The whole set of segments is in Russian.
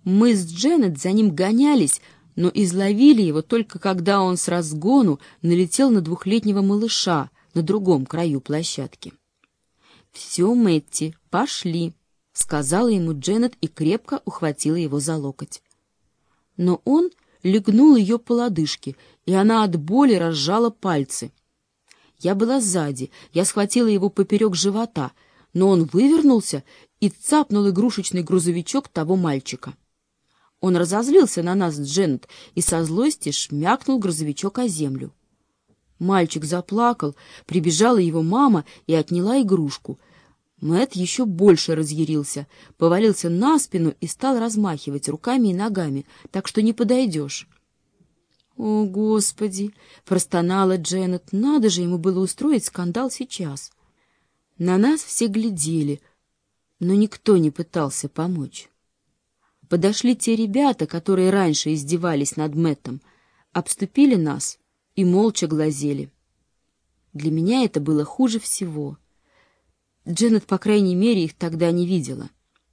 Мы с Дженет за ним гонялись, но изловили его только когда он с разгону налетел на двухлетнего малыша на другом краю площадки. «Все, Мэтти, пошли», — сказала ему Дженет и крепко ухватила его за локоть. Но он легнул ее по лодыжке, и она от боли разжала пальцы. Я была сзади, я схватила его поперек живота, но он вывернулся и цапнул игрушечный грузовичок того мальчика. Он разозлился на нас с Дженет и со злости шмякнул грузовичок о землю. Мальчик заплакал, прибежала его мама и отняла игрушку. Мэтт еще больше разъярился, повалился на спину и стал размахивать руками и ногами, так что не подойдешь. «О, Господи!» — простонала Дженет. «Надо же ему было устроить скандал сейчас!» На нас все глядели, но никто не пытался помочь. Подошли те ребята, которые раньше издевались над Мэттом, обступили нас и молча глазели. Для меня это было хуже всего. Дженет, по крайней мере, их тогда не видела.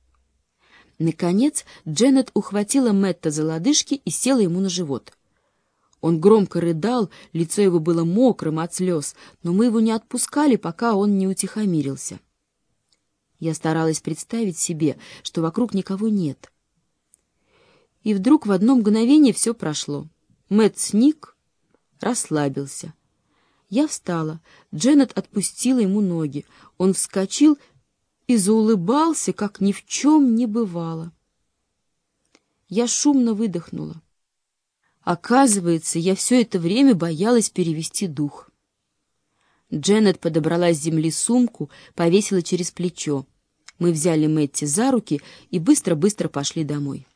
Наконец Дженет ухватила Мэтта за лодыжки и села ему на живот. Он громко рыдал, лицо его было мокрым от слез, но мы его не отпускали, пока он не утихомирился. Я старалась представить себе, что вокруг никого нет. И вдруг в одно мгновение все прошло. Мэтт сник, расслабился. Я встала, Дженет отпустила ему ноги. Он вскочил и заулыбался, как ни в чем не бывало. Я шумно выдохнула. Оказывается, я все это время боялась перевести дух. Дженет подобрала с земли сумку, повесила через плечо. Мы взяли Мэтти за руки и быстро-быстро пошли домой.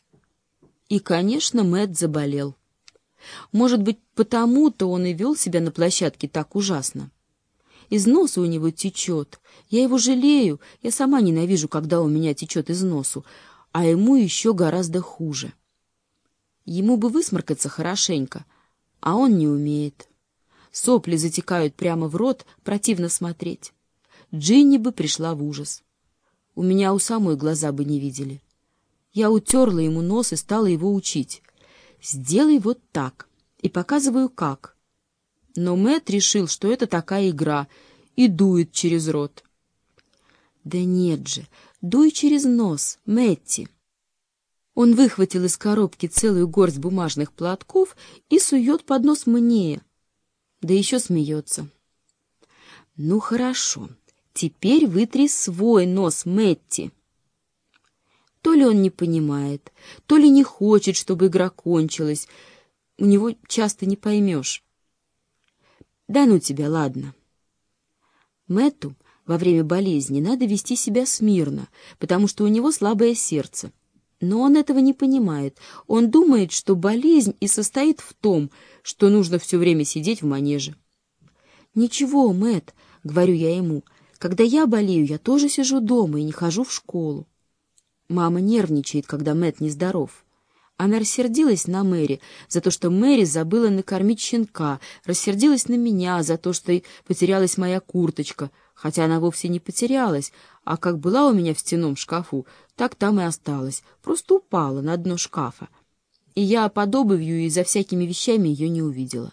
И, конечно, Мэтт заболел. Может быть, потому-то он и вел себя на площадке так ужасно. Из носа у него течет. Я его жалею, я сама ненавижу, когда у меня течет из носу, а ему еще гораздо хуже. Ему бы высморкаться хорошенько, а он не умеет. Сопли затекают прямо в рот, противно смотреть. Джинни бы пришла в ужас. У меня у самой глаза бы не видели. Я утерла ему нос и стала его учить. «Сделай вот так», и показываю, как. Но Мэтт решил, что это такая игра, и дует через рот. «Да нет же, дуй через нос, Мэтти». Он выхватил из коробки целую горсть бумажных платков и сует под нос мне, да еще смеется. «Ну хорошо, теперь вытри свой нос, Мэтти». То ли он не понимает, то ли не хочет, чтобы игра кончилась. У него часто не поймешь. Да ну тебя, ладно. Мэтту во время болезни надо вести себя смирно, потому что у него слабое сердце. Но он этого не понимает. Он думает, что болезнь и состоит в том, что нужно все время сидеть в манеже. «Ничего, Мэтт», — говорю я ему, — «когда я болею, я тоже сижу дома и не хожу в школу». Мама нервничает, когда Мэтт нездоров. Она рассердилась на Мэри за то, что Мэри забыла накормить щенка, рассердилась на меня за то, что потерялась моя курточка, хотя она вовсе не потерялась, а как была у меня в стенном шкафу, так там и осталась, просто упала на дно шкафа. И я под обувью и за всякими вещами ее не увидела.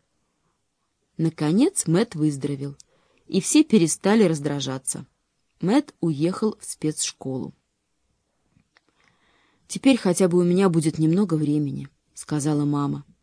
Наконец Мэтт выздоровел, и все перестали раздражаться. Мэтт уехал в спецшколу. «Теперь хотя бы у меня будет немного времени», — сказала мама.